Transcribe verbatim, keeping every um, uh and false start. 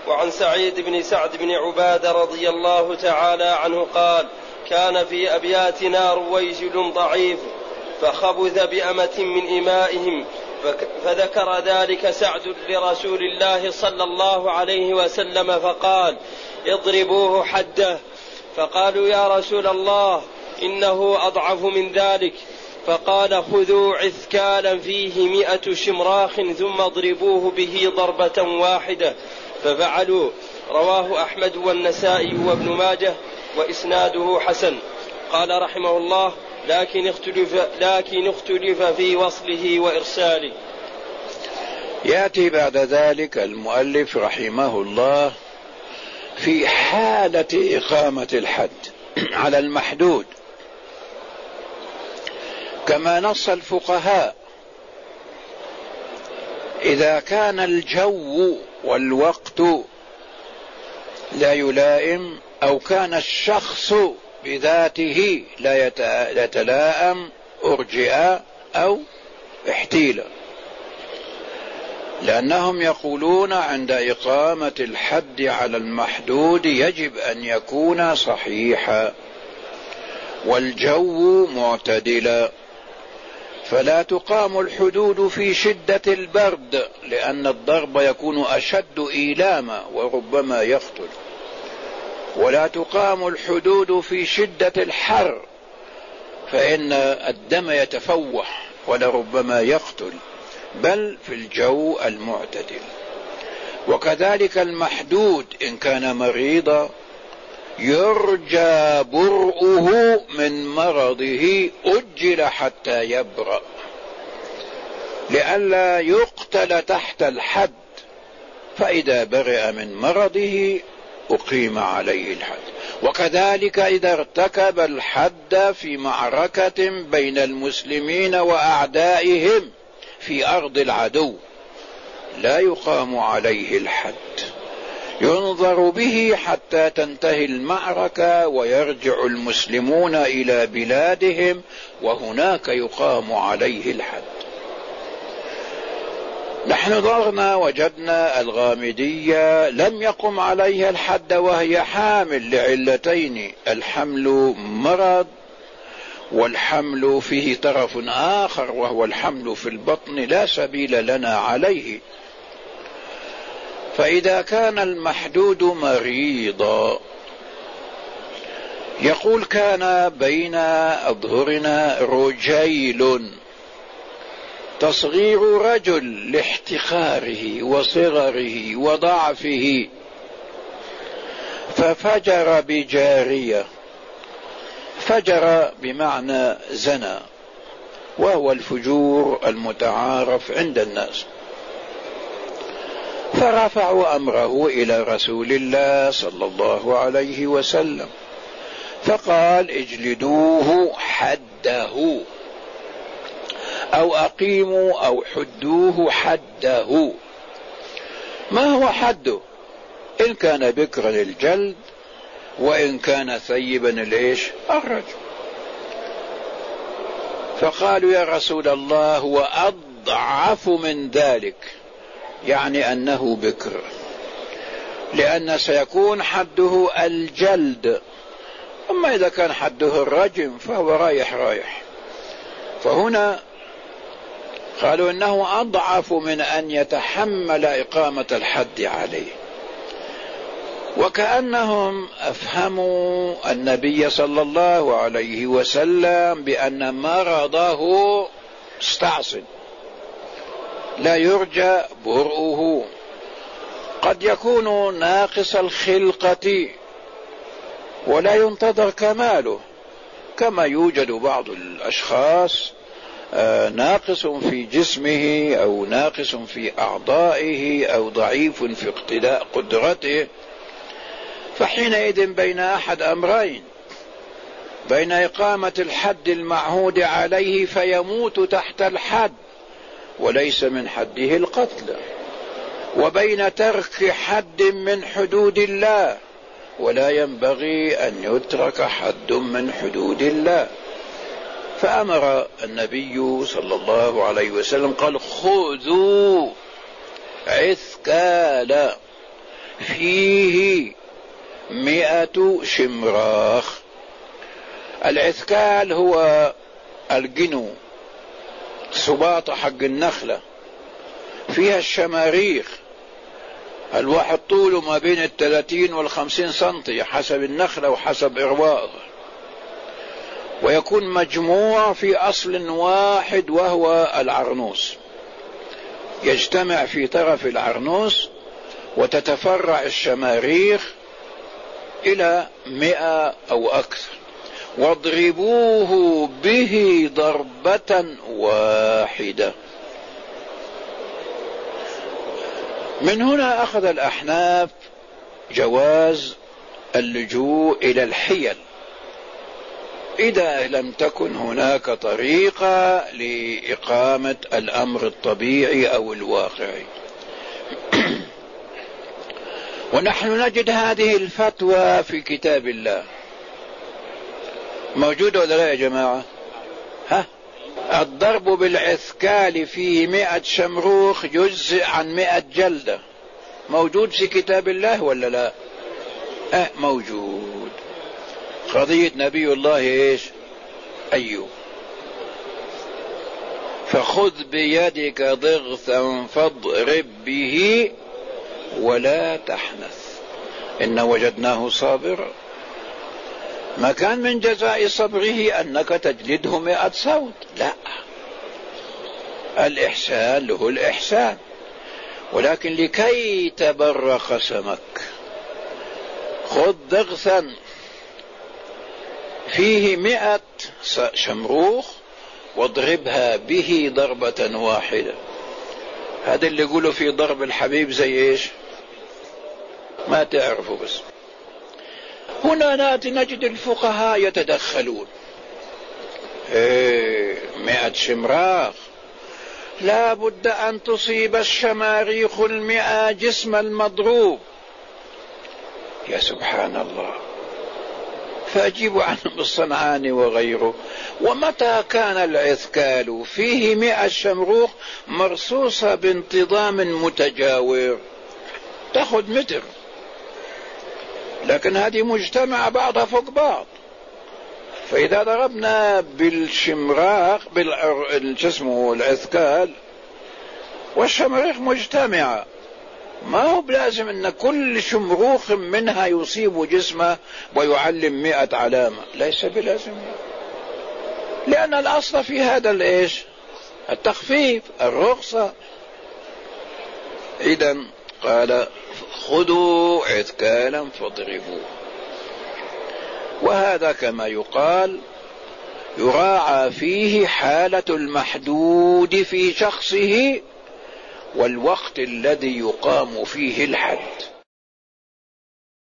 وعن سعيد بن سعد بن عبادة رضي الله تعالى عنه قال: كان في أبياتنا رويجل ضعيف فخبث بأمة من إمائهم، فذكر ذلك سعد لرسول الله صلى الله عليه وسلم فقال: اضربوه حده. فقالوا: يا رسول الله إنه أضعف من ذلك. فقال: خذوا عثكالا فيه مئة شمراخ ثم اضربوه به ضربة واحدة. ففعلوا. رواه أحمد والنسائي وابن ماجه وإسناده حسن. قال رحمه الله: لكن اختلف, لكن اختلف في وصله وإرساله. يأتي بعد ذلك المؤلف رحمه الله في حالة إقامة الحد على المحدود، كما نص الفقهاء: إذا كان الجو والوقت لا يلائم، أو كان الشخص بذاته لا يتلائم، أرجئ أو احتيل، لأنهم يقولون عند إقامة الحد على المحدود يجب أن يكون صحيحا والجو معتدلا، فلا تقام الحدود في شدة البرد، لأن الضرب يكون أشد إيلاما وربما يقتل، ولا تقام الحدود في شدة الحر، فإن الدم يتفوح ولربما يقتل، بل في الجو المعتدل. وكذلك المحدود إن كان مريضا يرجى برؤه من مرضه، أجل حتى يبرأ لئلا يقتل تحت الحد، فإذا برئ من مرضه أقيم عليه الحد. وكذلك إذا ارتكب الحد في معركة بين المسلمين وأعدائهم في أرض العدو لا يقام عليه الحد، ينظر به حتى تنتهي المعركة ويرجع المسلمون إلى بلادهم، وهناك يقام عليه الحد. نحن نظرنا وجدنا الغامدية لم يقم عليها الحد وهي حامل لعلتين: الحمل مرض، والحمل فيه طرف آخر وهو الحمل في البطن لا سبيل لنا عليه. فإذا كان المحدود مريضا، يقول: كان بين أظهرنا رجيل، تصغير رجل لاحتقاره وصغره وضعفه، ففجر بجارية. فجر بمعنى زنى، وهو الفجور المتعارف عند الناس. فرفعوا أمره إلى رسول الله صلى الله عليه وسلم، فقال: اجلدوه حده، أو أقيموا أو حدوه حده. ما هو حده؟ إن كان بكرا الجلد، وإن كان ثيبا ليش الرجم. فقالوا: يا رسول الله هو أضعف من ذلك، يعني أنه بكر، لأن سيكون حده الجلد، أما إذا كان حده الرجم فهو رايح رايح. فهنا قالوا إنه أضعف من أن يتحمل إقامة الحد عليه، وكأنهم أفهموا النبي صلى الله عليه وسلم بأن مرضه استعصل لا يرجى برؤه، قد يكون ناقص الخلقة ولا ينتظر كماله، كما يوجد بعض الأشخاص ناقص في جسمه أو ناقص في أعضائه أو ضعيف في اقتداء قدرته. فحينئذ بين أحد أمرين: بين إقامة الحد المعهود عليه فيموت تحت الحد وليس من حده القتل، وبين ترك حد من حدود الله، ولا ينبغي أن يترك حد من حدود الله. فأمر النبي صلى الله عليه وسلم قال: خذوا عثكالا، فيه مئة شمراخ. العثكال هو الجنو، سباطة حق النخلة، فيها الشماريخ، الواحد طوله ما بين الثلاثين والخمسين سنتي حسب النخلة وحسب إرواءها، ويكون مجموع في أصل واحد وهو العرنوس، يجتمع في طرف العرنوس وتتفرع الشماريخ إلى مئة أو أكثر. واضربوه به ضربة واحدة. من هنا أخذ الأحناف جواز اللجوء إلى الحيل إذا لم تكن هناك طريقة لإقامة الأمر الطبيعي أو الواقعي. ونحن نجد هذه الفتوى في كتاب الله موجودة ولا لا يا جماعة؟ ها؟ الضرب بالعثكال فيه مئة شمروخ يجزئ عن مئة جلدة، موجود في كتاب الله ولا لا؟ اه موجود. قضية نبي الله ايش؟ ايوب، فخذ بيدك ضغثا فاضرب به ولا تحنث إن وجدناه صابرا. ما كان من جزاء صبره أنك تجلده مئة صوت، لا، الإحسان له الإحسان، ولكن لكي تبر قسمك خذ ضغثا فيه مئة شمروخ واضربها به ضربة واحدة. هذا اللي يقولوا في ضرب الحبيب زي ايش؟ ما تعرفوا. بس هنا ناتي نجد الفقهاء يتدخلون. ايه مئة شمراخ لا بد ان تصيب الشماريخ المئة جسم المضروب. يا سبحان الله. فأجيب عنهم الصنعاني وغيره. ومتى كان العثكال فيه مئة شمروخ مرصوصة بانتظام متجاور تأخذ متر، لكن هذه مجتمع بعضها فوق بعض، فإذا ضربنا بالشمراخ بالجسم العثكال والشماريخ مجتمعة، ما هو بلازم ان كل شمروخ منها يصيب جسمه ويعلم مئة علامة، ليس بلازم، لأن الأصل في هذا الإيش؟ التخفيف، الرخصة. إذن قال خذوا عثكالا فاضربوه. وهذا كما يقال يراعى فيه حالة المحدود في شخصه والوقت الذي يقام فيه الحد.